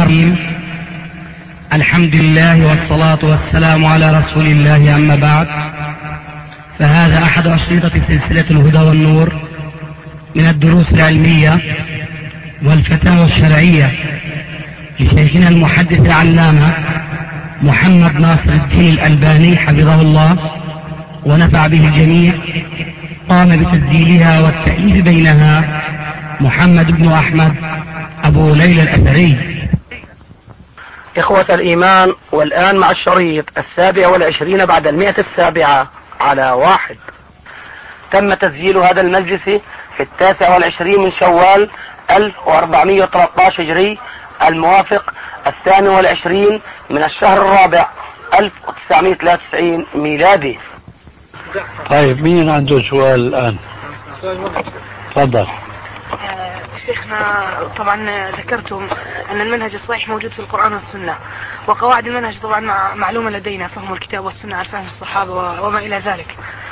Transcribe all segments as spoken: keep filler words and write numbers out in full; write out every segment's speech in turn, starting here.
الرحيم. الحمد لله والصلاة والسلام على رسول الله، أما بعد، فهذا أحد أشرطة سلسلة الهدى والنور من الدروس العلمية والفتاوى الشرعية لشيخنا المحدث العلامة محمد ناصر الدين الألباني حفظه الله ونفع به الجميع. قام بتسجيلها والتأليف بينها محمد بن أحمد أبو ليلى الأثري. إخوة الإيمان، والآن مع الشريط السابع والعشرين بعد المئة السابعة على واحد. تم تسجيل هذا المجلس في التاسع والعشرين من شوال ألف وأربعمائة وثلاثة عشر هجري، الموافق الثاني والعشرين من الشهر الرابع ألف وتسعمائة وثلاثة وتسعين ميلادي. طيب، مين عنده سؤال الآن؟ تفضل. شيخنا، طبعا ذكرتم أن المنهج الصحيح موجود في القرآن والسنة، وقواعد المنهج طبعا معلومة لدينا، فهم الكتاب والسنة على فهم الصحابة وما إلى ذلك.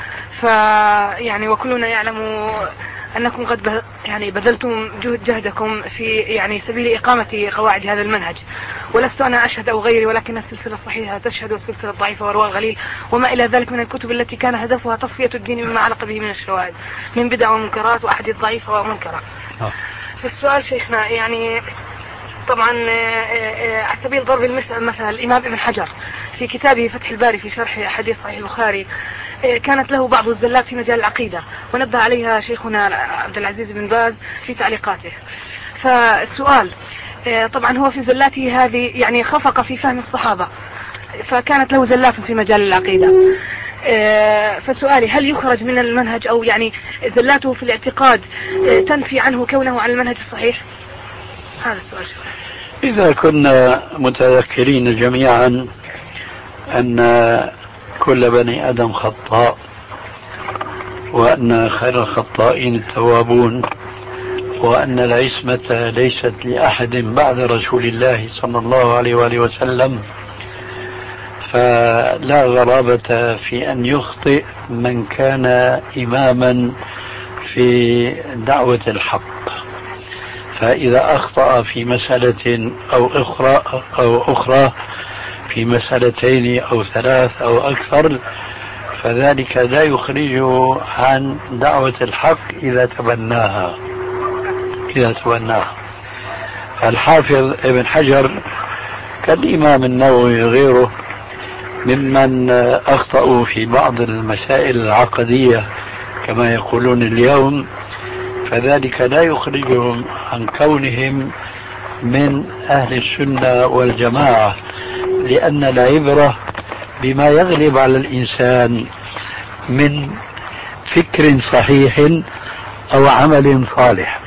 فيعني وكلنا يعلم أنكم قد يعني بذلتم جهد جهدكم في يعني سبيل إقامة قواعد هذا المنهج، ولست أنا أشهد أو غيري، ولكن السلسلة الصحيحة تشهد، والسلسلة الضعيفة ورواه الغليل وما إلى ذلك من الكتب التي كان هدفها تصفية الدين مما علق به من الشواهد من بدع ومنكرات وأحاديث ضعيفة ومنكرة. في السؤال شيخنا، يعني طبعا على سبيل ضرب المثل، مثلا الإمام ابن حجر في كتابه فتح الباري في شرح حديث صحيح البخاري كانت له بعض الزلات في مجال العقيدة، ونبه عليها شيخنا عبد العزيز بن باز في تعليقاته. فالسؤال، طبعا هو في زلاته هذه يعني خفق في فهم الصحابة، فكانت له زلات في مجال العقيدة. فسؤالي، هل يخرج من المنهج، أو يعني زلاته في الاعتقاد تنفي عنه كونه على المنهج الصحيح؟ هذا السؤال. إذا كنا متذكرين جميعا أن كل بني آدم خطاء، وأن خير الخطائين التوابون، وأن العصمة ليست لأحد بعد رسول الله صلى الله عليه وآله وسلم، فلا غرابة في أن يخطئ من كان إماما في دعوة الحق. فإذا أخطأ في مسألة أو أخرى أو أخرى في مسألتين أو ثلاث أو أكثر، فذلك لا يخرجه عن دعوة الحق إذا تبناها إذا تبناها. الحافظ ابن حجر كالإمام النووي غيره ممن أخطأوا في بعض المسائل العقدية كما يقولون اليوم، فذلك لا يخرجهم عن كونهم من أهل السنة والجماعة، لأن العبرة بما يغلب على الإنسان من فكر صحيح أو عمل صالح.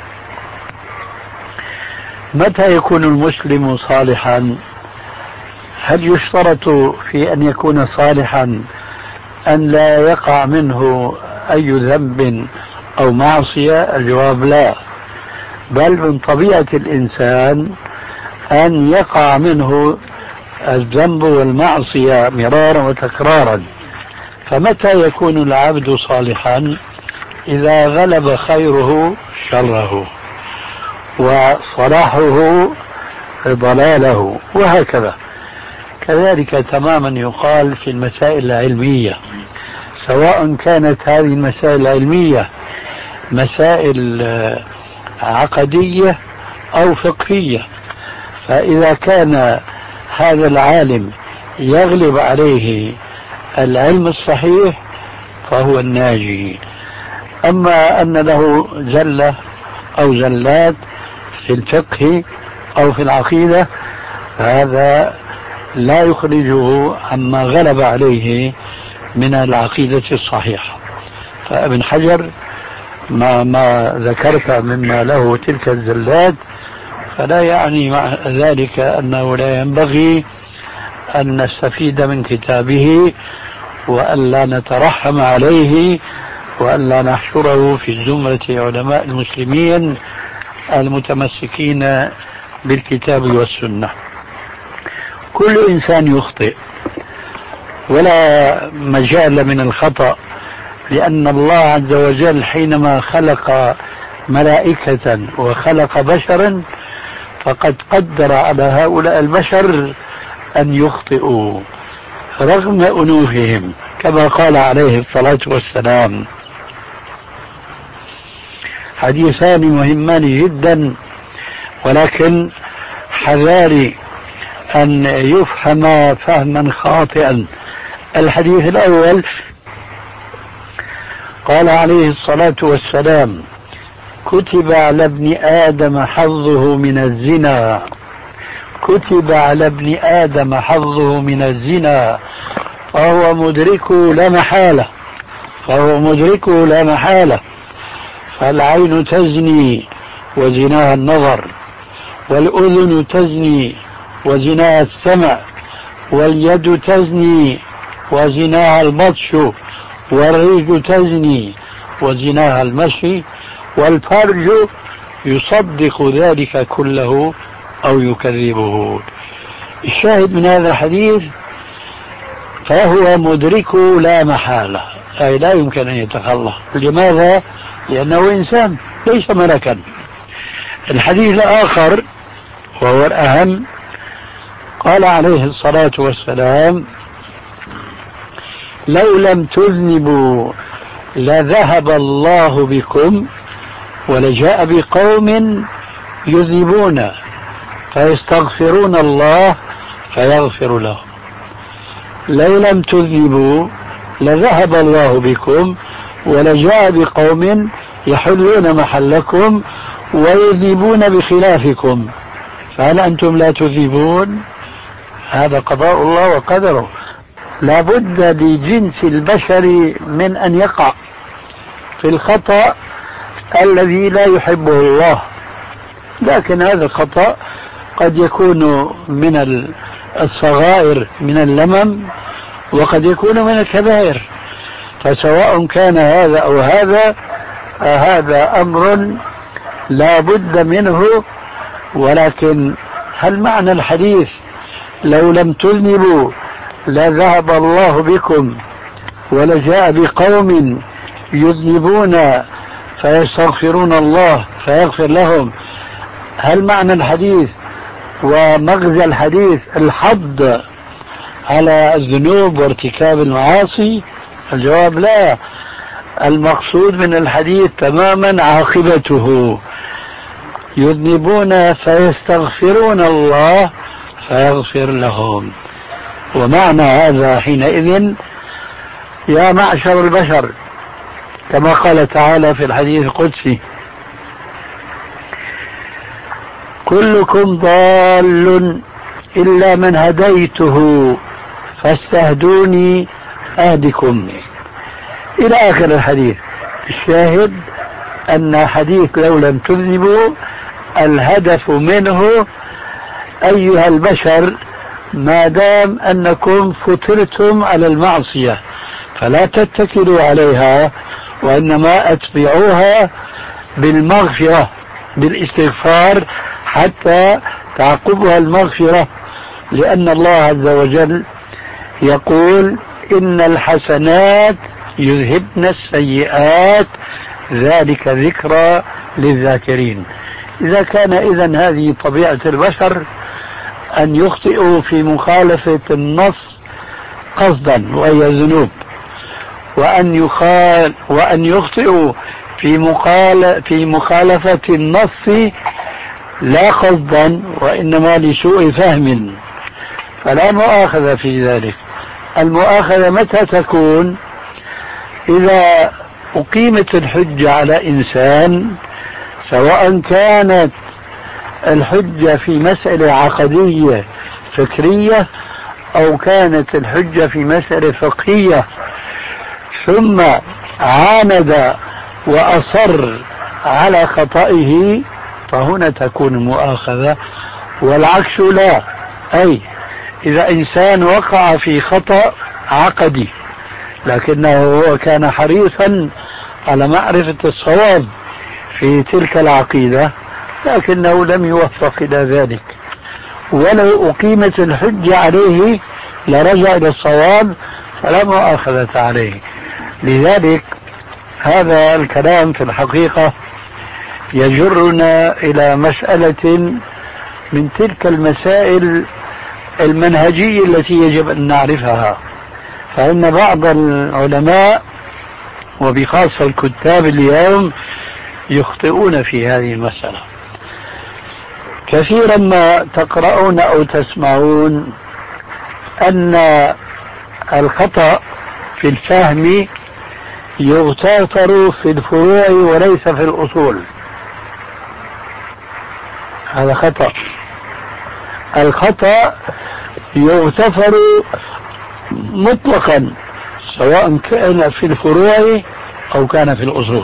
متى يكون المسلم صالحا؟ هل يشترط في أن يكون صالحا أن لا يقع منه أي ذنب أو معصية؟ الجواب لا، بل من طبيعة الإنسان أن يقع منه الذنب والمعصية مرارا وتكرارا. فمتى يكون العبد صالحا؟ إذا غلب خيره شره وصلاحه ضلاله، وهكذا. كذلك تماما يقال في المسائل العلمية، سواء كانت هذه المسائل العلمية مسائل عقدية أو فقهية، فإذا كان هذا العالم يغلب عليه العلم الصحيح فهو الناجي. أما أن له زلة أو زلات في الفقه أو في العقيدة، فهذا لا يخرجه عما غلب عليه من العقيدة الصحيحة. فابن حجر ما, ما ذكرت مما له تلك الزلات فلا يعني مع ذلك أنه لا ينبغي أن نستفيد من كتابه، وأن لا نترحم عليه، وأن لا نحشره في زمرة علماء المسلمين المتمسكين بالكتاب والسنة. كل إنسان يخطئ ولا مجال من الخطأ، لأن الله عز وجل حينما خلق ملائكة وخلق بشرا فقد قدر على هؤلاء البشر أن يخطئوا رغم أنوفهم كما قال عليه الصلاة والسلام. حديثان مهمان جدا، ولكن حذاري أن يفهم فهما خاطئا. الحديث الأول قال عليه الصلاة والسلام: كتب على ابن آدم حظه من الزنا، كتب على ابن آدم حظه من الزنا فهو مدركه لا محالة، فهو مدركه لا محالة. فالعين تزني وزناها النظر، والأذن تزني وزناها السمع، واليد تزني وزناها البطش، والرجل تزني وزناها المشي، والفرج يصدق ذلك كله أو يكذبه. الشاهد من هذا الحديث فهو مدركه لا محالة، أي لا يمكن أن يتخلص. لماذا؟ لأنه إنسان ليس ملكا. الحديث الآخر وهو الأهم قال عليه الصلاة والسلام: لو لم تذنبوا لذهب الله بكم ولجاء بقوم يذنبون فيستغفرون الله فيغفر لهم. لو لم تذنبوا لذهب الله بكم ولجاء بقوم يحلون محلكم ويذنبون بخلافكم، فهل أنتم لا تذنبون؟ هذا قضاء الله وقدره. لا بد لجنس البشر من أن يقع في الخطأ الذي لا يحبه الله، لكن هذا الخطأ قد يكون من الصغائر من اللمم، وقد يكون من الكبائر. فسواء كان هذا أو هذا، هذا أمر لا بد منه. ولكن هل معنى الحديث لو لم تذنبوا لذهب الله بكم ولجاء بقوم يذنبون فيستغفرون الله فيغفر لهم، هل معنى الحديث ومغزى الحديث الحض على الذنوب وارتكاب المعاصي؟ الجواب لا. المقصود من الحديث تماما عاقبته: يذنبون فيستغفرون الله فيغفر لهم. ومعنى هذا حينئذ يا معشر البشر كما قال تعالى في الحديث القدسي: كلكم ضال إلا من هديته فاستهدوني أهدكم، إلى آخر الحديث. الشاهد أن حديث لو لم تذنبوا الهدف منه أيها البشر ما دام أنكم فطرتم على المعصية فلا تتكلوا عليها، وإنما أتبعوها بالمغفرة بالاستغفار حتى تعقبها المغفرة، لأن الله عز وجل يقول: إن الحسنات يذهبن السيئات ذلك ذكرى للذاكرين. إذا كان إذن هذه طبيعة البشر أن يخطئوا في مخالفة النص قصدا وهي الذنوب، وأن يخال وأن يخطئوا في مخال في مخالفة النص لا قصدا وإنما لسوء فهم، فلا مؤاخذة في ذلك. المؤاخذة متى تكون؟ إذا أقيمت الحجة على إنسان، سواء كانت الحجة في مسألة عقدية فكرية أو كانت الحجة في مسألة فقهية، ثم عاند وأصر على خطئه، فهنا تكون المؤاخذة، والعكس لا. أي إذا إنسان وقع في خطأ عقدي لكنه هو كان حريصا على معرفة الصواب في تلك العقيدة لكنه لم يوفق إلى ذلك، ولو أقيمت الحجة عليه لرجع إلى الصواب فلا مؤاخذة عليه. لذلك هذا الكلام في الحقيقة يجرنا إلى مسألة من تلك المسائل المنهجية التي يجب أن نعرفها. فإن بعض العلماء وبخاصة الكتاب اليوم يخطئون في هذه المسألة. كثيرا ما تقرؤون أو تسمعون أن الخطأ في الفهم يغتفر في الفروع وليس في الأصول. هذا خطأ. الخطأ يغتفر مطلقا سواء كان في الفروع أو كان في الأصول،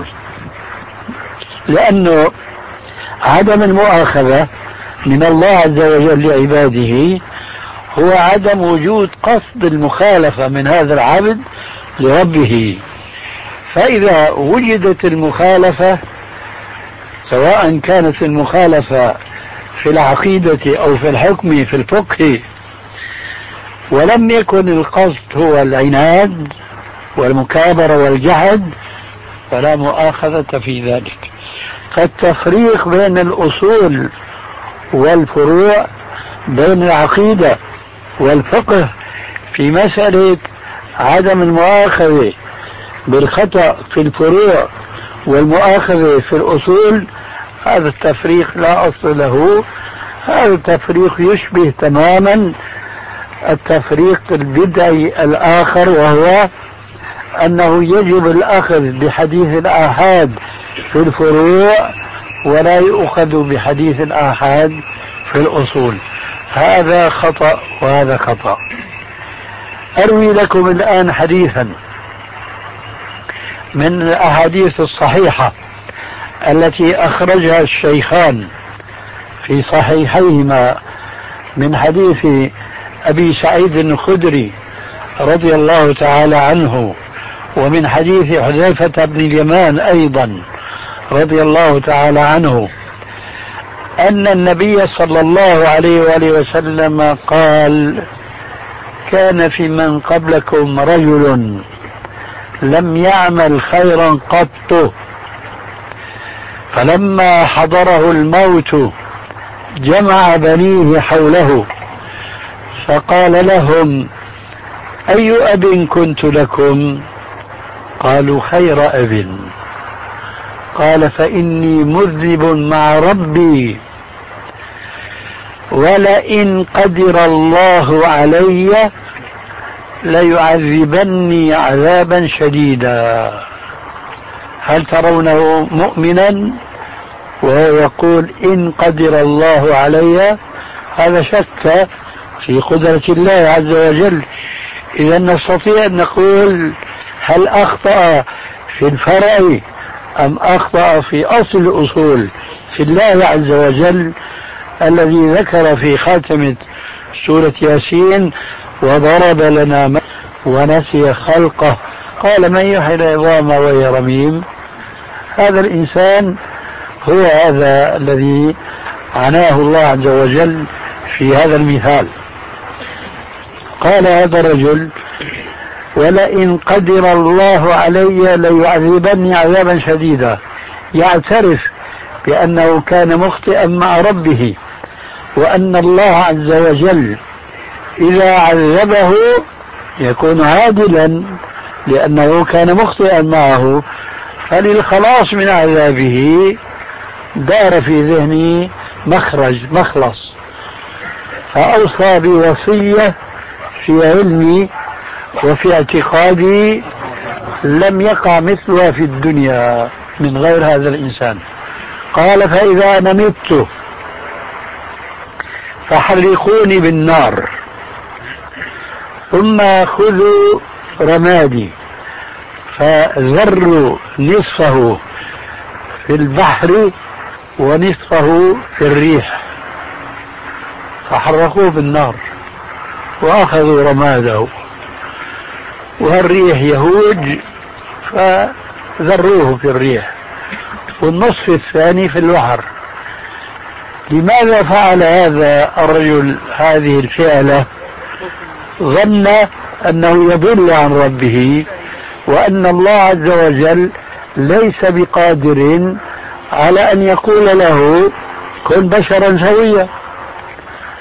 لأنه عدم المؤاخذة من الله عز وجل لعباده هو عدم وجود قصد المخالفة من هذا العبد لربه. فإذا وجدت المخالفة سواء كانت المخالفة في العقيدة أو في الحكم في الفقه ولم يكن القصد هو العناد والمكابرة والجحد فلا مؤاخذة في ذلك. فالتفريق بين الأصول والفروع، بين العقيدة والفقه في مسألة عدم المؤاخذة بالخطأ في الفروع والمؤاخذة في الأصول، هذا التفريق لا أصل له. هذا التفريق يشبه تماما التفريق البدعي الآخر، وهو أنه يجب الأخذ بحديث الآحاد في الفروع ولا يؤخذ بحديث الآحاد في الأصول. هذا خطأ وهذا خطأ. أروي لكم الآن حديثا من الأحاديث الصحيحة التي أخرجها الشيخان في صحيحيهما من حديث أبي سعيد الخدري رضي الله تعالى عنه، ومن حديث حذيفة بن اليمان أيضا رضي الله تعالى عنه، أن النبي صلى الله عليه وآله وسلم قال: كان في من قبلكم رجل لم يعمل خيرا قط، فلما حضره الموت جمع بنيه حوله فقال لهم: أي أب كنت لكم؟ قالوا: خير أب. قال: فإني مذنب مع ربي، ولئن قدر الله علي ليعذبني عذابا شديدا. هل ترونه مؤمنا وهو يقول إن قدر الله علي؟ هذا شك في قدرة الله عز وجل. إذا نستطيع أن نقول هل أخطأ في الفرع أم أخطأ في أصل الأصول في الله عز وجل الذي ذكر في خاتمة سورة ياسين: وضرب لنا ونسي خلقه قال من يحيي العظام وهي رميم. هذا الإنسان هو هذا الذي عناه الله عز وجل في هذا المثال. قال هذا الرجل: ولئن قدر الله علي ليعذبني عذابا شديدا، يعترف بأنه كان مخطئا مع ربه، وأن الله عز وجل إذا عذبه يكون عادلا لأنه كان مخطئا معه، فللخلاص من عذابه دار في ذهني مخرج مخلص، فأوصى بوصية في علمي وفي اعتقادي لم يقع مثلها في الدنيا من غير هذا الإنسان. قال: فإذا أنا مت فحرقوني بالنار، ثم خذوا رمادي فذروا نصفه في البحر ونصفه في الريح، فحرقوه بالنار وأخذوا رماده، والريح يهوج فذروه في الريح، والنصف الثاني في البحر. لماذا فعل هذا الرجل هذه الفعلة؟ ظن أنه يضل عن ربه، وأن الله عز وجل ليس بقادر على أن يقول له كن بشرا سويا.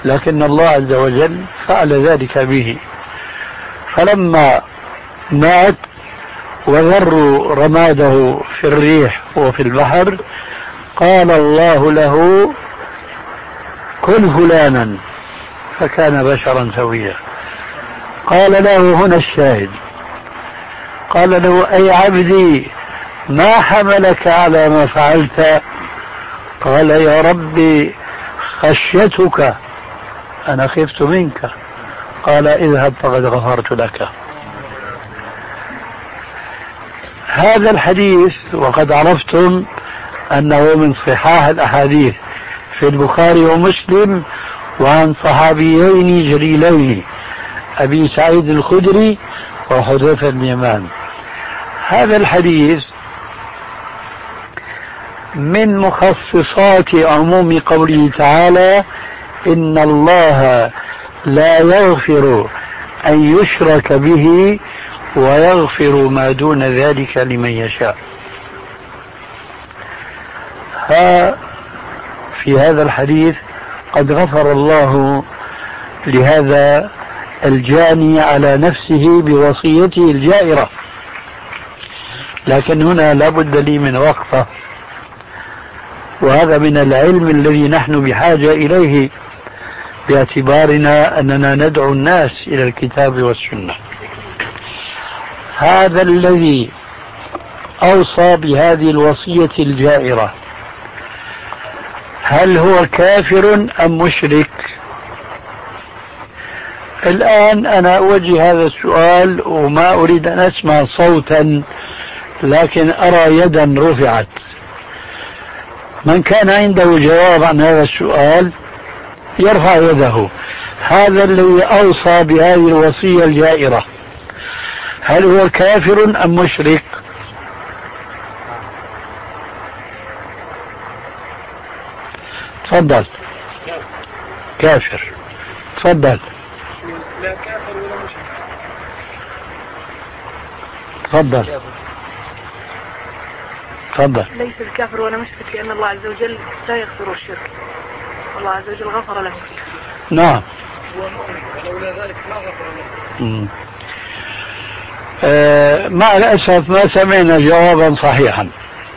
لكن الله عز وجل فعل ذلك به. فلما مات وذروا رماده في الريح وفي البحر قال الله له كن فلانا فكان بشرا سويا. قال له هنا الشاهد، قال له أي عبدي ما حملك على ما فعلت؟ قال يا ربي خشيتك، أنا خفت منك. قال اذهب فقد غفرت لك. هذا الحديث وقد عرفتم أنه من صحاح الأحاديث في البخاري ومسلم وعن صحابيين جليلين أبي سعيد الخدري وحذيفة بن اليمان. هذا الحديث من مخصصات عموم قوله تعالى إن الله لا يغفر أن يشرك به ويغفر ما دون ذلك لمن يشاء. ها في هذا الحديث قد غفر الله لهذا الجاني على نفسه بوصيته الجائرة، لكن هنا لا بد لي من وقفة، وهذا من العلم الذي نحن بحاجة إليه باعتبارنا أننا ندعو الناس إلى الكتاب والسنة. هذا الذي أوصى بهذه الوصية الجائرة هل هو كافر أم مشرك؟ الآن أنا أوجه هذا السؤال وما أريد أن أسمع صوتا، لكن أرى يدا رفعت. من كان عنده جواب عن هذا السؤال يرفع يده. هذا الذي أوصى بهذه الوصية الجائرة هل هو كافر أم مشرك؟ تفضل. كافر. تفضل. لا كافر ولا مشرك. تفضل. تفضل. ليس بكافر ولا مشرك لأن الله عز وجل لا يغفر الشرك، الله عز وجل غفر له. نعم. ولولا ذلك ما غفر له. آه مع الأسف ما سمعنا جوابا صحيحا.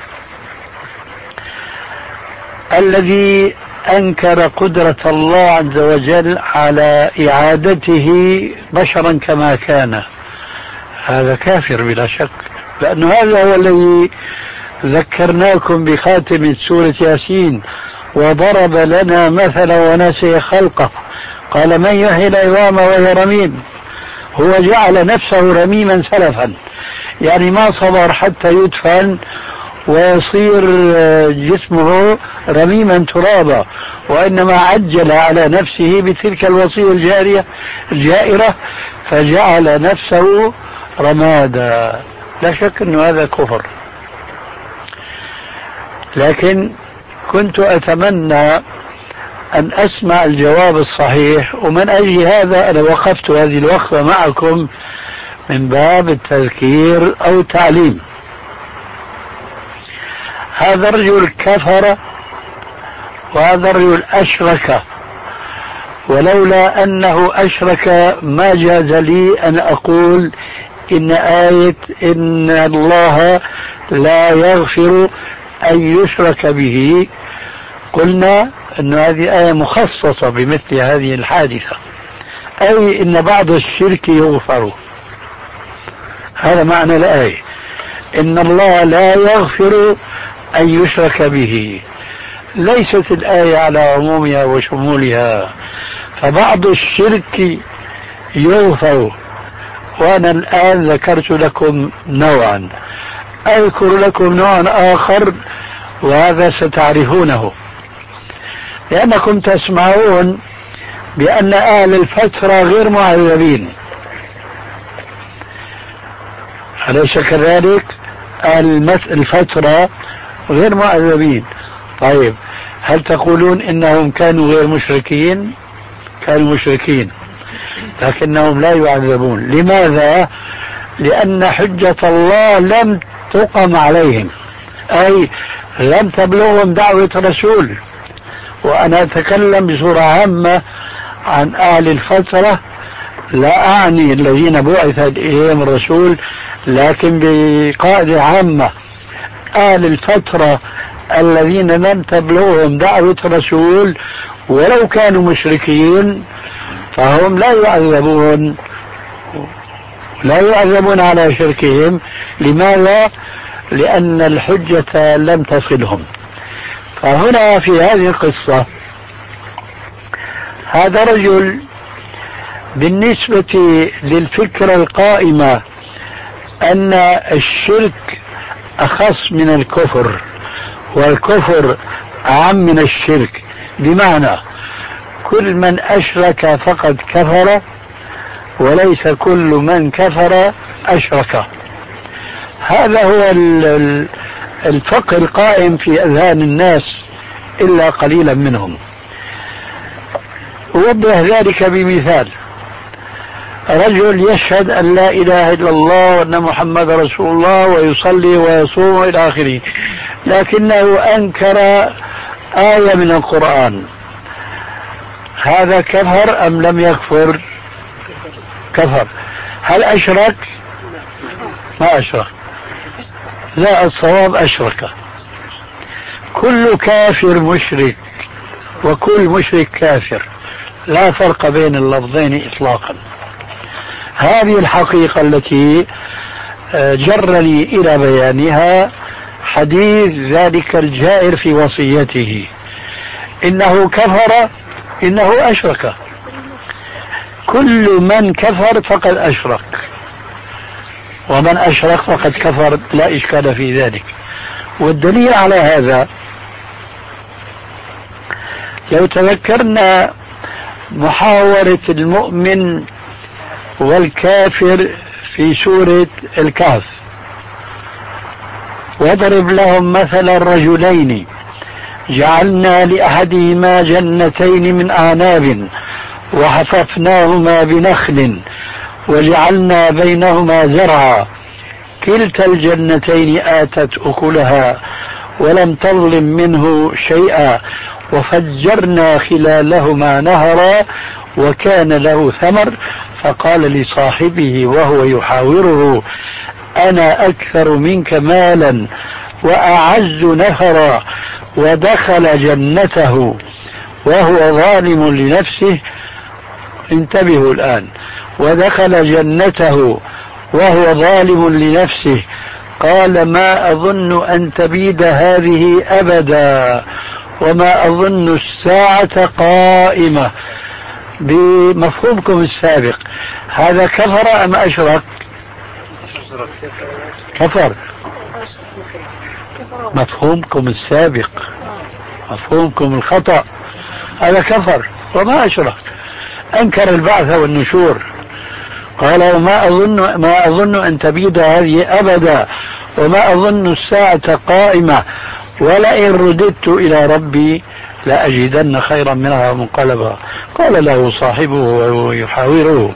الذي أنكر قدرة الله عز وجل على إعادته بشرا كما كان هذا كافر بلا شك، لأن هذا هو الذي ذكرناكم بخاتم سورة ياسين وضرب لنا مثلا ونسي خلقه قال من يحيي العظام وهي رميم. هو جعل نفسه رميما سلفا، يعني ما صبر حتى يدفن ويصير جسمه رميما ترابا، وإنما عجل على نفسه بتلك الوصية الجارية الجائرة فجعل نفسه رمادا. لا شك أن هذا كفر، لكن كنت أتمنى أن أسمع الجواب الصحيح، ومن أجل هذا أنا وقفت هذه الوقفة معكم من باب التذكير أو التعليم. هذا الرجل كفر وهذا الرجل أشرك، ولولا أنه أشرك ما جاز لي أن أقول إن آية إن الله لا يغفر أن يشرك به قلنا أن هذه آية مخصصة بمثل هذه الحادثة، أي إن بعض الشرك يغفر. هذا معنى الآية إن الله لا يغفر أن يشرك به. ليست الآية على عمومها وشمولها، فبعض الشرك يغفر. وأنا الآن ذكرت لكم نوعا، أذكر لكم نوعا آخر وهذا ستعرفونه، لأنكم تسمعون بأن أهل الفترة غير معذبين، أليس كذلك؟ أهل الفترة غير معذبين. طيب هل تقولون إنهم كانوا غير مشركين؟ كانوا مشركين لكنهم لا يعذبون. لماذا؟ لأن حجة الله لم تقم عليهم، أي لم تبلغهم دعوة رسول. وأنا أتكلم بصورة عامة عن أهل الفترة لا أعني الذين بعث إليهم الرسول، لكن بقاعدة عامة أهل الفترة الذين لم تبلغهم دعوة الرسول ولو كانوا مشركين فهم لا يعذبون لا يعذبون على شركهم. لماذا؟ لأن الحجة لم تصلهم. فهنا في هذه القصة هذا رجل بالنسبة للفكرة القائمة أن الشرك أخص من الكفر والكفر أعم من الشرك، بمعنى كل من أشرك فقد كفر وليس كل من كفر أشرك. هذا هو الفقه القائم في أذهان الناس إلا قليلا منهم. أوضح ذلك بمثال: رجل يشهد أن لا إله إلا الله وأن محمد رسول الله ويصلي ويصوم إلى آخره، لكنه أنكر آية من القرآن، هذا كفر أم لم يكفر؟ كفر. هل أشرك؟ ما أشرك. لا، الصواب أشرك. كل كافر مشرك وكل مشرك كافر، لا فرق بين اللفظين إطلاقا. هذه الحقيقة التي جرني إلى بيانها حديث ذلك الجائر في وصيته: إنه كفر إنه أشرك. كل من كفر فقد أشرك، ومن أشرك فقد كفر، لا إشكال في ذلك. والدليل على هذا لو تذكرنا محاورة المؤمن والكافر في سورة الكهف: واضرب لهم مثل الرجلين جعلنا لأحدهما جنتين من أعناب وحففناهما بنخل وجعلنا بينهما زرعا كلتا الجنتين آتت أكلها ولم تظلم منه شيئا وفجرنا خلالهما نهرا وكان له ثمر فقال لصاحبه وهو يحاوره أنا أكثر منك مالا وأعز نهرا ودخل جنته وهو ظالم لنفسه. انتبهوا الآن: ودخل جنته وهو ظالم لنفسه قال ما أظن أن تبيد هذه أبدا وما أظن الساعة قائمة. بمفهومكم السابق هذا كفر أم أشرك؟ كفر. مفهومكم السابق، مفهومكم الخطأ، هذا كفر وما أشرك. أنكر البعث والنشور، قال وما أظن ما أظن أن تبيد هذه أبدا وما أظن الساعة قائمة ولئن رددت إلى ربي لأجدن خيرا منها منقلبا. قال له صاحبه وهو يحاوره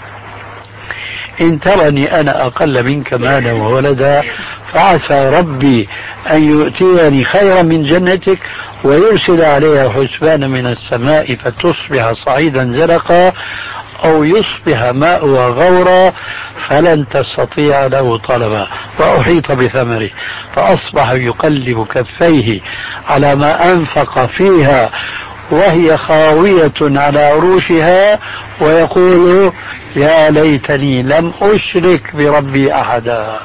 إن ترني أنا أقل منك مالا وولدا فعسى ربي أن يؤتيني خيرا من جنتك ويرسل عليها حسبانا من السماء فتصبح صعيدا زرقا أو يصبح ماؤها غورا فلن تستطيع له طلبا وأحيط بثمره فأصبح يقلب كفيه على ما أنفق فيها وهي خاوية على عروشها ويقول يا ليتني لم أشرك بربي أحدا.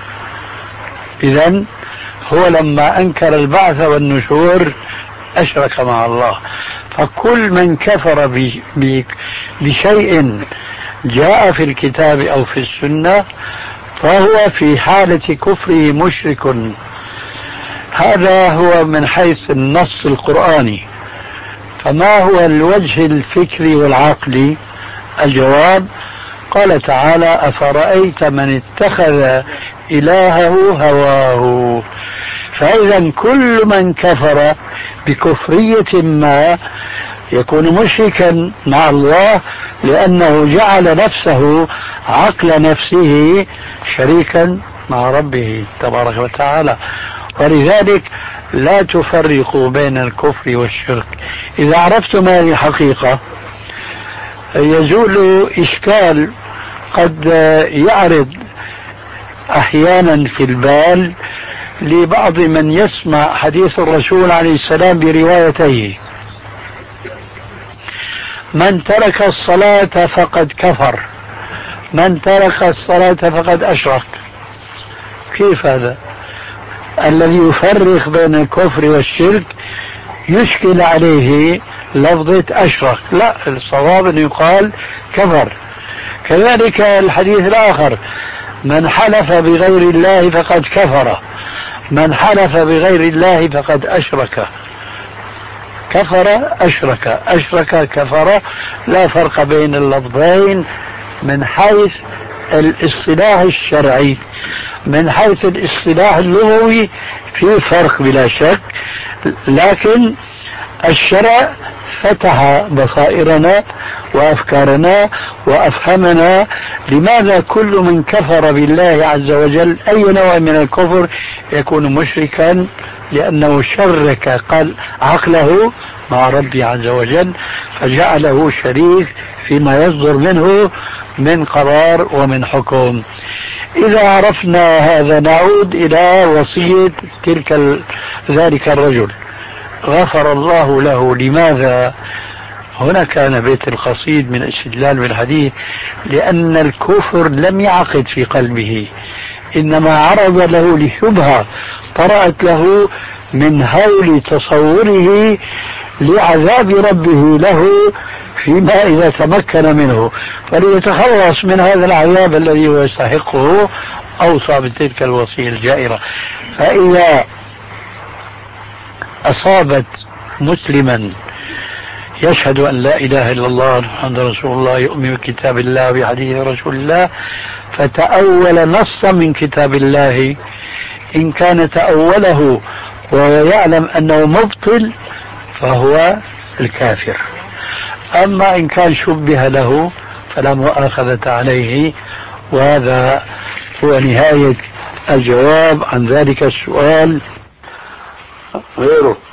إذن هو لما أنكر البعث والنشور أشرك مع الله. فكل من كفر بشيء جاء في الكتاب أو في السنة فهو في حالة كفره مشرك. هذا هو من حيث النص القرآني. فما هو الوجه الفكري والعقلي؟ الجواب: قال تعالى أفرأيت من اتخذ إلهه هواه. فإذا كل من كفر بكفرية ما يكون مشركا مع الله لأنه جعل نفسه عقل نفسه شريكا مع ربه تبارك وتعالى. ولذلك لا تفرقوا بين الكفر والشرك. إذا عرفتم هذه الحقيقة يزول إشكال قد يعرض أحيانا في البال لبعض من يسمع حديث الرسول عليه السلام بروايتيه: من ترك الصلاة فقد كفر، من ترك الصلاة فقد أشرك. كيف هذا؟ الذي يفرق بين الكفر والشرك يشكل عليه لفظة أشرك، لا، الصواب أن يقال كفر. كذلك الحديث الآخر: من حلف بغير الله فقد كفر، من حلف بغير الله فقد أشرك. كفر أشرك، أشرك كفر، لا فرق بين اللفظين من حيث الاصطلاح الشرعي. من حيث الاصطلاح اللغوي في فرق بلا شك، لكن الشرع فتح بصائرنا وأفكارنا وأفهمنا لماذا كل من كفر بالله عز وجل أي نوع من الكفر يكون مشركا، لأنه شرك قال عقله مع ربي عز وجل فجعله شريك فيما يصدر منه من قرار ومن حكم. إذا عرفنا هذا نعود إلى وصية تلك ذلك الرجل غفر الله له. لماذا؟ هنا كان بيت القصيد من استدلال بالحديث، لأن الكفر لم يعقد في قلبه، إنما عرض له لشبهة طرأت له من هول تصوره لعذاب ربه له فيما إذا تمكن منه، فليتخلص من هذا العذاب الذي هو يستحقه أوصى بتلك الوصية الجائرة. فإذا أصابت مسلما يشهد أن لا إله إلا الله محمد رسول الله، يؤمن بكتاب الله وبحديث رسول الله، فتأول نصا من كتاب الله، إن كان تأوله ويعلم أنه مبطل فهو الكافر. أما إن كان شبه له فلا مؤاخذة عليه. وهذا هو نهاية الجواب عن ذلك السؤال. غيره